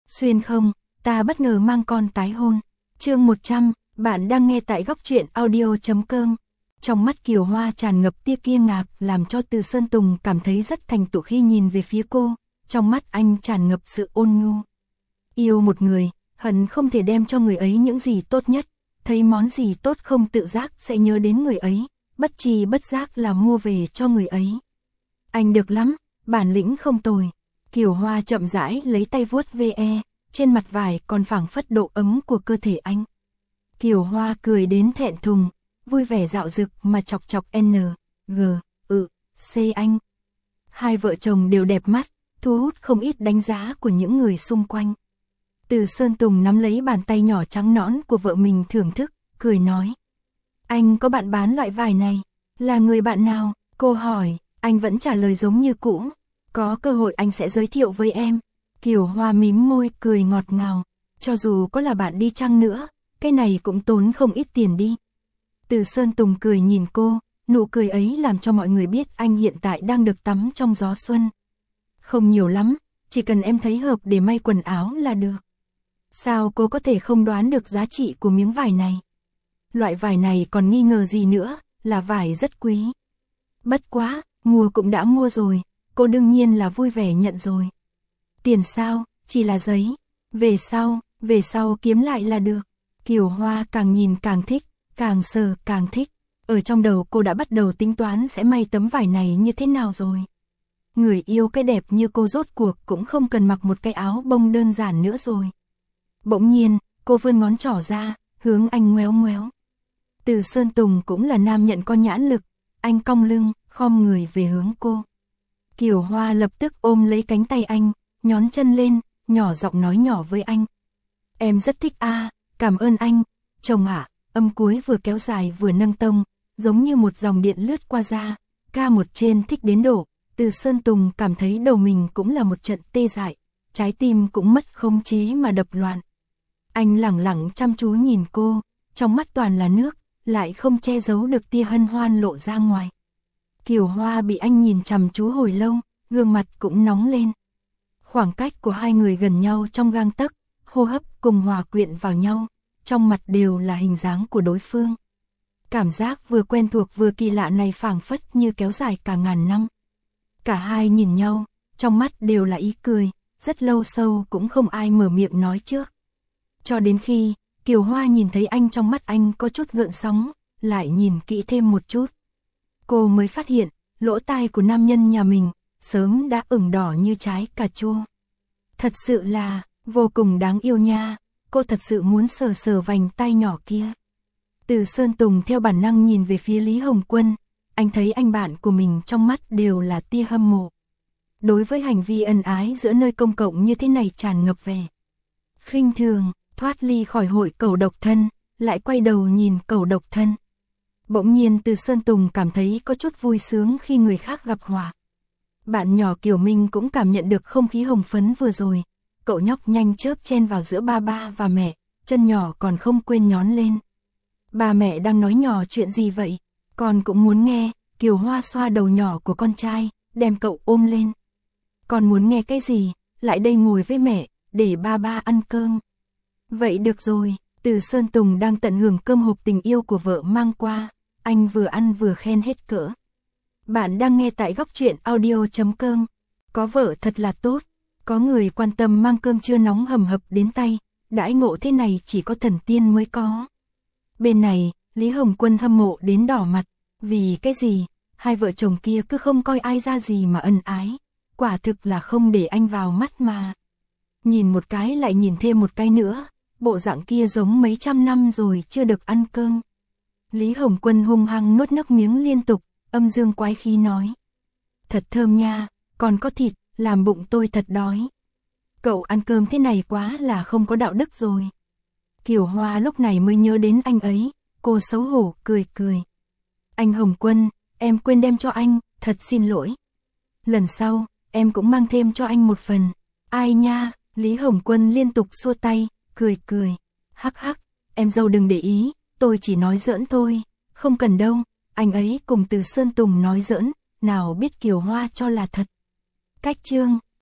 Xuyên không, ta bất ngờ mang con tái hôn. Chương 100, bạn đang nghe tại góc truyện audio.com. Trong mắt Kiều Hoa tràn ngập tia kinh ngạc, làm cho Từ Sơn Tùng cảm thấy rất thành tựu khi nhìn về phía cô, trong mắt anh tràn ngập sự ôn nhu. Yêu một người, hận không thể đem cho người ấy những gì tốt nhất, thấy món gì tốt không tự giác sẽ nhớ đến người ấy, bất tri bất giác là mua về cho người ấy. Anh được lắm, bản lĩnh không tồi. Kiều Hoa chậm rãi lấy tay vuốt ve, trên mặt vải còn phảng phất độ ấm của cơ thể anh. Kiều Hoa cười đến thẹn thùng, vui vẻ dạo dực mà chọc chọc C anh. Hai vợ chồng đều đẹp mắt, thu hút không ít đánh giá của những người xung quanh. Từ Sơn Tùng nắm lấy bàn tay nhỏ trắng nõn của vợ mình thưởng thức, cười nói. Anh có bạn bán loại vải này, là người bạn nào? Cô hỏi, anh vẫn trả lời giống như cũ. Có cơ hội anh sẽ giới thiệu với em. Kiều Hoa mím môi cười ngọt ngào. Cho dù có là bạn đi chăng nữa, cái này cũng tốn không ít tiền đi. Từ Sơn Tùng cười nhìn cô, nụ cười ấy làm cho mọi người biết anh hiện tại đang được tắm trong gió xuân. Không nhiều lắm, chỉ cần em thấy hợp để may quần áo là được. Sao cô có thể không đoán được giá trị của miếng vải này? Loại vải này còn nghi ngờ gì nữa, là vải rất quý. Bất quá, mua cũng đã mua rồi, cô đương nhiên là vui vẻ nhận rồi. Tiền sao, chỉ là giấy. Về sau kiếm lại là được. Kiều Hoa càng nhìn càng thích, càng sờ càng thích. Ở trong đầu cô đã bắt đầu tính toán sẽ may tấm vải này như thế nào rồi. Người yêu cái đẹp như cô rốt cuộc cũng không cần mặc một cái áo bông đơn giản nữa rồi. Bỗng nhiên, cô vươn ngón trỏ ra, hướng anh ngoéo ngoéo. Từ Sơn Tùng cũng là nam nhận có nhãn lực, anh cong lưng, khom người về hướng cô. Kiều Hoa lập tức ôm lấy cánh tay anh, nhón chân lên, nhỏ giọng nói nhỏ với anh. Em rất thích cảm ơn anh, chồng ạ. Âm cuối vừa kéo dài vừa nâng tông, giống như một dòng điện lướt qua da, ca một trên thích đến đổ. Từ Sơn Tùng cảm thấy đầu mình cũng là một trận tê dại, trái tim cũng mất khống chế mà đập loạn. Anh lẳng lặng chăm chú nhìn cô, trong mắt toàn là nước, lại không che giấu được tia hân hoan lộ ra ngoài. Kiều Hoa bị anh nhìn chăm chú hồi lâu, gương mặt cũng nóng lên. Khoảng cách của hai người gần nhau trong gang tấc, hô hấp cùng hòa quyện vào nhau, trong mặt đều là hình dáng của đối phương. Cảm giác vừa quen thuộc vừa kỳ lạ này phảng phất như kéo dài cả ngàn năm. Cả hai nhìn nhau, trong mắt đều là ý cười, rất lâu sâu cũng không ai mở miệng nói trước. Cho đến khi, Kiều Hoa nhìn thấy anh trong mắt anh có chút gợn sóng, lại nhìn kỹ thêm một chút. Cô mới phát hiện, lỗ tai của nam nhân nhà mình, sớm đã ửng đỏ như trái cà chua. Thật sự là, vô cùng đáng yêu nha, cô thật sự muốn sờ sờ vành tai nhỏ kia. Từ Sơn Tùng theo bản năng nhìn về phía Lý Hồng Quân, anh thấy anh bạn của mình trong mắt đều là tia hâm mộ. Đối với hành vi ân ái giữa nơi công cộng như thế này tràn ngập vẻ khinh thường, thoát ly khỏi hội cẩu độc thân, lại quay đầu nhìn cẩu độc thân. Bỗng nhiên Từ Sơn Tùng cảm thấy có chút vui sướng khi người khác gặp họa. Bạn nhỏ Kiều Minh cũng cảm nhận được không khí hồng phấn vừa rồi, cậu nhóc nhanh chớp chen vào giữa ba và mẹ, chân nhỏ còn không quên nhón lên. Ba mẹ đang nói nhỏ chuyện gì vậy? Con cũng muốn nghe. Kiều Hoa xoa đầu nhỏ của con trai, đem cậu ôm lên. Con muốn nghe cái gì? Lại đây ngồi với mẹ, để ba ăn cơm. Vậy được rồi. Từ Sơn Tùng đang tận hưởng cơm hộp tình yêu của vợ mang qua, anh vừa ăn vừa khen hết cỡ. Bạn đang nghe tại góc truyện audio.com. Có vợ thật là tốt, có người quan tâm mang cơm trưa nóng hầm hập đến tay, đãi ngộ thế này chỉ có thần tiên mới có. Bên này, Lý Hồng Quân hâm mộ đến đỏ mặt, vì cái gì, hai vợ chồng kia cứ không coi ai ra gì mà ân ái, quả thực là không để anh vào mắt mà. Nhìn một cái lại nhìn thêm một cái nữa, bộ dạng kia giống mấy trăm năm rồi chưa được ăn cơm. Lý Hồng Quân hung hăng nuốt nước miếng liên tục, âm dương quái khí nói. Thật thơm nha, còn có thịt, làm bụng tôi thật đói. Cậu ăn cơm thế này quá là không có đạo đức rồi. Kiều Hoa lúc này mới nhớ đến anh ấy, cô xấu hổ cười cười. Anh Hồng Quân, em quên đem cho anh, thật xin lỗi. Lần sau, em cũng mang thêm cho anh một phần. Ai nha, Lý Hồng Quân liên tục xua tay, cười cười. Hắc hắc, em dâu đừng để ý, tôi chỉ nói giỡn thôi, không cần đâu. Anh ấy cùng Từ Sơn Tùng nói giỡn, nào biết Kiều Hoa cho là thật. Cách chương